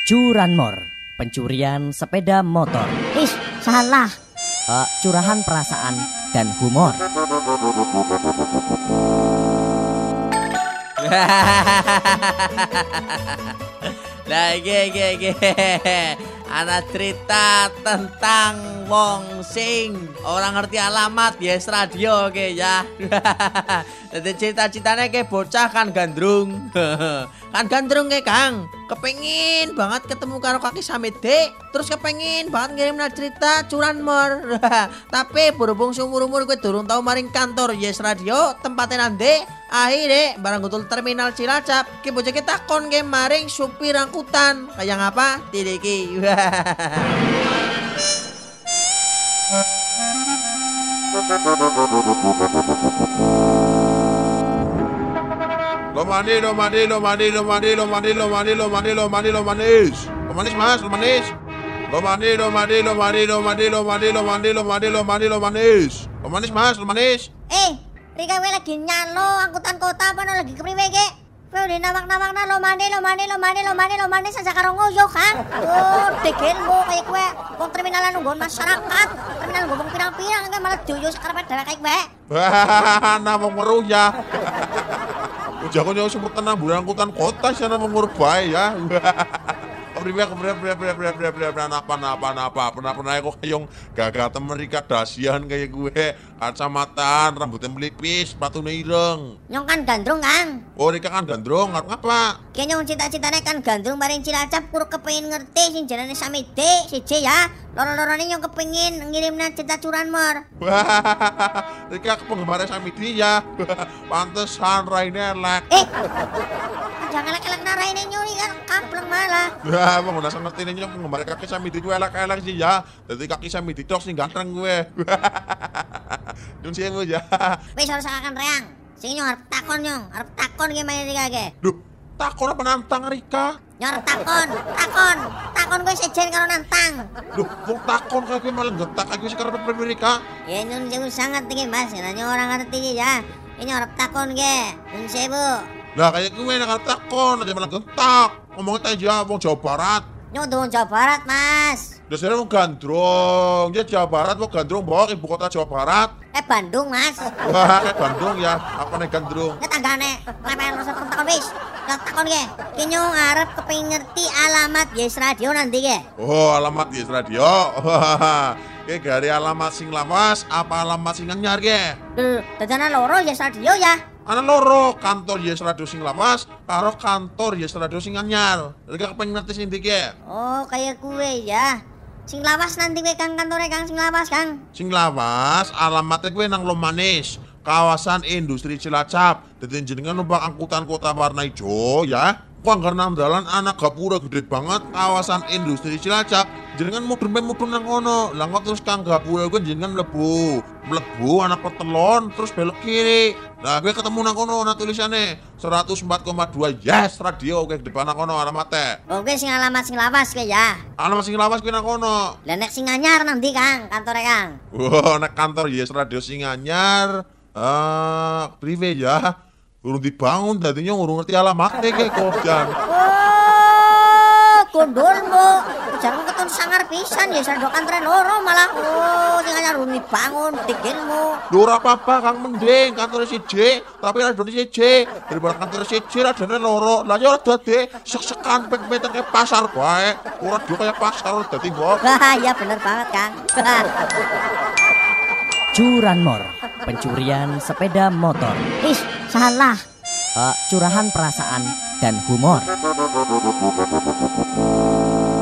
Curanmor, pencurian sepeda motor. Ih, salah. Curahan perasaan dan humor. Nah, iki. Ana cerita tentang wong sing orang ngerti alamat Yes Radio ke ya. Jadi cita-citanya ke bocah kan gandrung. Kan gandrung ke Kang. Kepengin banget ketemu karo kaki Samede. Terus kepengin banget ngirim cerita curanmor. Tapi berhubung seumur-umur gue durung tau maring kantor Yes Radio tempatnya nanti. Akhirnya barang gutul terminal Cilacap ke bocah kita takon ke maring supir angkutan. Kayak ngapa? Tidiki. Lomanis. Rika we lagi nyalo angkutan kota apa lagi kepriwe ke? Kowe udah nawak-nawakna lomane saja karo ngoyo kan. Oh, degenmu kayak kowe wong terminalan nunggu masyarakat. Terminal ngomong pirang-pirang kan malah dioyo sakarepe dhewe kayak kowe. Nah wong weruh ya. Ujaku nyawa semut tenang bulan angkutan kota sana mengurus bae ya. Pernah kok kayong gagah temerika dasian kayak gue kacamataan rambutnya melipis sepatunya ireng Nyong kan gandrung Kang. oh Rika kan gandrung ngapa Kayaknya nyong cita-citanya kan gandrung bareng Cilacap kurang kepengin ngerti sing jenenge Samide siji ya. Loro-lorone nyong kepengin ngirimna cerita curanmor. Rika penggemarnya Samidi ya. Pantesan raine elek. Jangan elek-elek naraine nyuri kan kampleng malah. Wah, mau nasa ngerti nih penggemar kaki Samidi gue elek-elek sih ya. Jadi kaki Samidi tok sih ganteng gue. Nyun sih gue ya. Wis ora sakakan reang. Sing nyong arep takon ge main Rika ge. Duh, takon apa nantang Rika? Nyor takon gue sejen karo nantang. Duh, wong takon kayak gue malah getak kayak gue sekarang berapa Rika? Ya nyun sewu sangat iki Mas, nanya orang ngerti ya. Ini arep takon ge. Nyun sewu. Lah kayak gue nak takon aja malah getak. Ngomongnya aja wong Jawa Barat. Nyun Jawa Barat Mas. Dasarnya wong gandrung. Dia Jawa Barat wong gandrung bawa ibu kota Jawa Barat. Bandung Mas. Wah, Bandung ya. Apa nih gandrung? Nek tanggane lepen rasa takon wis. Takon ge. Ki nyong arep kepengin ngerti alamat Yes Radio nanti ge. Oh, alamat Yes Radio. Oke, dari alamat sing lawas apa alamat sing anyar ge? Dadana loro Yes Radio ya. Ana loro, kantor Yes Radio sing lawas karo kantor Yes Radio sing anyar. Rika kepengin ngerti sing ndi ge? Oh, kayak gue ya. Sing lawas nanti gue Kang kantore Kang sing lawas Kang. Sing lawas alamatnya gue nang Lomanis, kawasan industri Cilacap. Dadi jenengan numpak angkutan kota warna hijau ya. Kok anggar nang dalan anak gapura gede banget kawasan industri Cilacap. Jenengan mudun nang kono. Lah kok terus Kang gapura gue jenengan mlebu anak petelon terus belok kiri. Nah gue ketemu nang kono ana tulisannya 104,2 Yes Radio kayak depan nang kono alamatnya. Oh, gue sing alamat sing lawas ke ya. Alamat sing lawas gue nang kono. Lah nek sing anyar nanti Kang kantore Kang. Wah, nek kantor Yes Radio sing anyar prive ya. Urung dibangun dadinya urung ngerti alamatnya kayak kodan. Oh, kondolmu. Jarang ketun sangar pisan ya sando kantore loro malah. Oh, sing anyar urung dibangun digenmu. Lho ora apa-apa Kang mending kantor siji, tapi radone siji. Daripada kantor siji radone loro. Lah ya ora dadi sek-sekan pek-pek kayak pasar bae. Ora dhewe kayak pasar dadi kok. Wah, ya bener banget Kang. Curanmor, pencurian sepeda motor. Ih, salah. Curahan perasaan dan humor.